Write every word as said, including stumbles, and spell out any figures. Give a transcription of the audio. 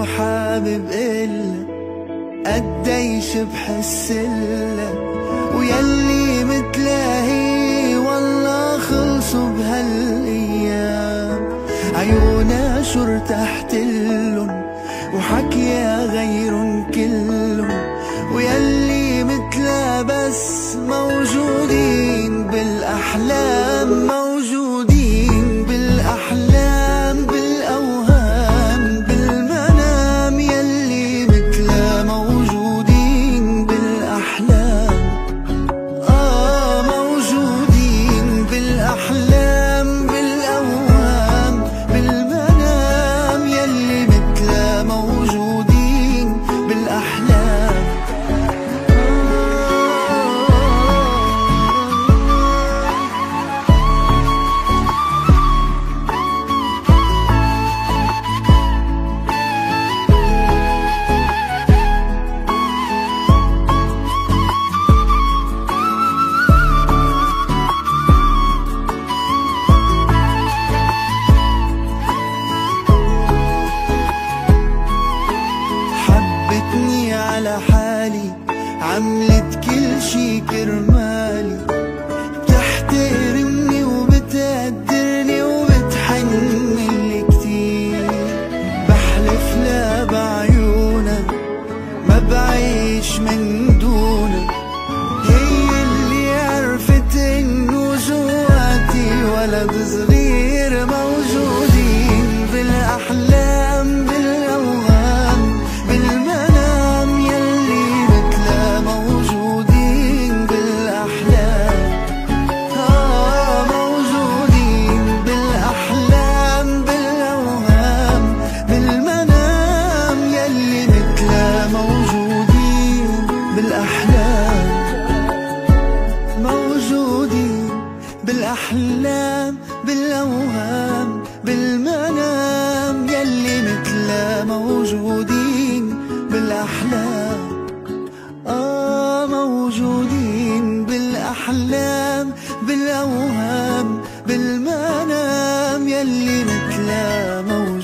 حابب إلا قديش بحسلك، ويلي متلاهي والله خلصوا بهالأيام. عيونا شو ارتحتلن وحكيا غيرن كلن، ويلي متلا بس موجودين بالأحلام، موجودين بالأحلام بالأوهام بالمنام. يلي متلا موجودين بالأحلام، آه موجودين بالأحلام بالأوهام بالمنام. يلي متلا موجودين بالأحلام. حبتني على حالي، عملت كل شي كرمالي، بتحترمني وبتقدرني وبتحنلي كتير. بحلف لا بعيونها ما بعيش من دونها، هي اللي عرفت انه جواتي ولد صغير. موجودين بالاحلام بالاوهام بالمنام. يلي متلا موجودين بالاحلام، آه موجودين بالاحلام بالاوهام بالمنام. يلي متلا موجودين بالاحلام، موجودين بالاحلام بالاوهام بالمنام. يلي متلا موجودين بالاحلام، آه موجودين بالاحلام بالاوهام بالمنام. يلي متلا موجودين